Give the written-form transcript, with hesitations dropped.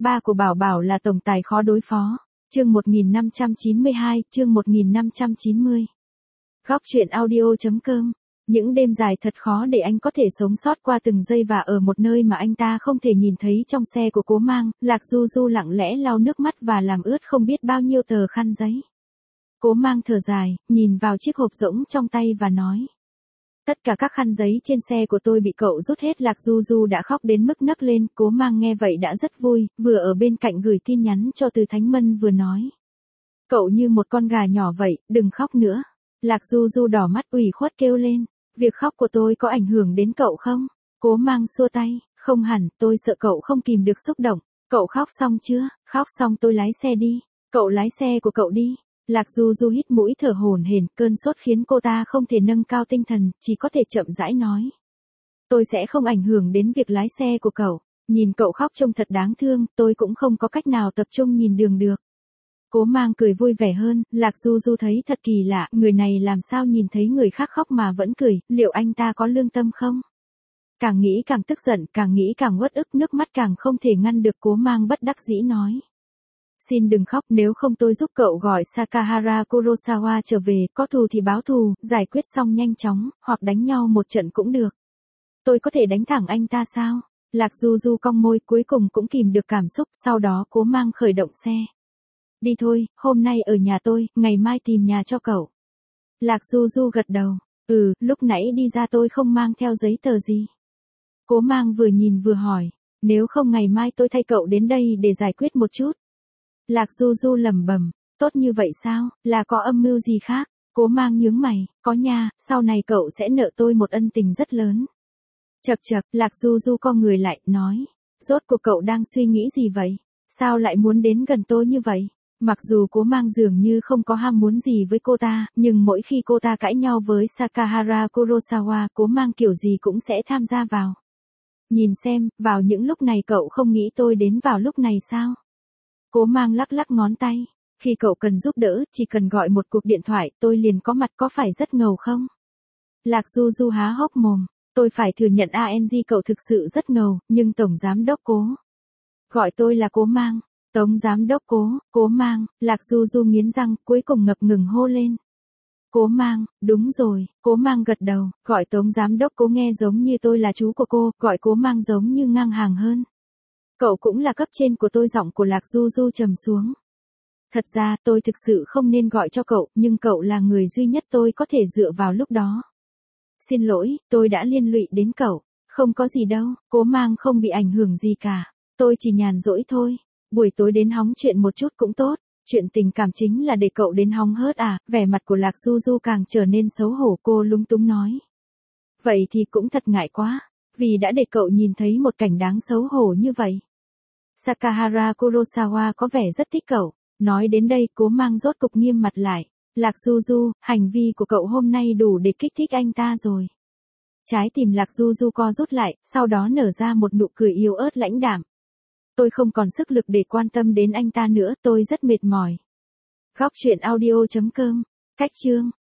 ba của Bảo Bảo là tổng tài khó đối phó. Chương 1592, chương 1590. Góc truyện audio.com. Những đêm dài thật khó để anh có thể sống sót qua từng giây và ở một nơi mà anh ta không thể nhìn thấy. Trong xe của Cố Mang, Lạc Du Du lặng lẽ lau nước mắt và làm ướt không biết bao nhiêu tờ khăn giấy. Cố Mang thở dài, nhìn vào chiếc hộp rỗng trong tay và nói. Tất cả các khăn giấy trên xe của tôi bị cậu rút hết. Lạc Du Du đã khóc đến mức nấc lên. Cố Mang nghe vậy đã rất vui, vừa ở bên cạnh gửi tin nhắn cho Từ Thánh Mân vừa nói. Cậu như một con gà nhỏ vậy, đừng khóc nữa. Lạc Du Du đỏ mắt ủy khuất kêu lên. Việc khóc của tôi có ảnh hưởng đến cậu không? Cố Mang xua tay, không hẳn, tôi sợ cậu không kìm được xúc động. Cậu khóc xong chưa? Khóc xong tôi lái xe đi. Cậu lái xe của cậu đi. Lạc Du Du hít mũi thở hổn hển, cơn sốt khiến cô ta không thể nâng cao tinh thần, chỉ có thể chậm rãi nói. Tôi sẽ không ảnh hưởng đến việc lái xe của cậu. Nhìn cậu khóc trông thật đáng thương, tôi cũng không có cách nào tập trung nhìn đường được. Cố Mang cười vui vẻ hơn, Lạc Du Du thấy thật kỳ lạ, người này làm sao nhìn thấy người khác khóc mà vẫn cười, liệu anh ta có lương tâm không? Càng nghĩ càng tức giận, càng nghĩ càng uất ức, nước mắt càng không thể ngăn được. Cố Mang bất đắc dĩ nói. Xin đừng khóc, nếu không tôi giúp cậu gọi Sakahara Kurosawa trở về, có thù thì báo thù, giải quyết xong nhanh chóng, hoặc đánh nhau một trận cũng được. Tôi có thể đánh thẳng anh ta sao? Lạc Du Du cong môi, cuối cùng cũng kìm được cảm xúc, sau đó Cố Mang khởi động xe. Đi thôi, hôm nay ở nhà tôi, ngày mai tìm nhà cho cậu. Lạc Du Du gật đầu. Lúc nãy đi ra tôi không mang theo giấy tờ gì. Cố Mang vừa nhìn vừa hỏi. Nếu không ngày mai tôi thay cậu đến đây để giải quyết một chút. Lạc Du Du lẩm bẩm. Tốt như vậy sao, là có âm mưu gì khác? Cố Mang nhướng mày. Có nha, sau này cậu sẽ nợ tôi một ân tình rất lớn. Chậc chậc, Lạc Du Du co người lại, nói. Rốt cuộc cậu đang suy nghĩ gì vậy? Sao lại muốn đến gần tôi như vậy? Mặc dù Cố Mang dường như không có ham muốn gì với cô ta, nhưng mỗi khi cô ta cãi nhau với Sakahara Kurosawa, Cố Mang kiểu gì cũng sẽ tham gia vào. Nhìn xem, vào những lúc này cậu không nghĩ tôi đến vào lúc này sao? Cố Mang lắc lắc ngón tay. Khi cậu cần giúp đỡ, chỉ cần gọi một cuộc điện thoại, tôi liền có mặt, có phải rất ngầu không? Lạc Du Du há hốc mồm. Tôi phải thừa nhận cậu thực sự rất ngầu, nhưng Tổng Giám đốc Cố. Gọi tôi là Cố Mang. Tống Giám đốc Cố Mang, Lạc Du Du nghiến răng, cuối cùng ngập ngừng hô lên. Cố Mang, đúng rồi, Cố Mang gật đầu, gọi Tống Giám đốc Cố nghe giống như tôi là chú của cô, gọi Cố Mang giống như ngang hàng hơn. Cậu cũng là cấp trên của tôi. Giọng của Lạc Du Du trầm xuống. Thật ra tôi thực sự không nên gọi cho cậu, nhưng cậu là người duy nhất tôi có thể dựa vào lúc đó. Xin lỗi, tôi đã liên lụy đến cậu. Không có gì đâu, Cố Mang không bị ảnh hưởng gì cả. Tôi chỉ nhàn rỗi thôi. Buổi tối đến hóng chuyện một chút cũng tốt. Chuyện tình cảm chính là để cậu đến hóng hớt à? Vẻ mặt của Lạc Du Du càng trở nên xấu hổ, cô lúng túng nói. Vậy thì cũng thật ngại quá. Vì đã để cậu nhìn thấy một cảnh đáng xấu hổ như vậy. Sakahara Kurosawa có vẻ rất thích cậu. Nói đến đây, Cố Mang rốt cục nghiêm mặt lại. Lạc Du Du, hành vi của cậu hôm nay đủ để kích thích anh ta rồi. Trái tim Lạc Du Du co rút lại, sau đó nở ra một nụ cười yếu ớt lãnh đạm. Tôi không còn sức lực để quan tâm đến anh ta nữa, tôi rất mệt mỏi. Góc truyện audio.com. Cách chương.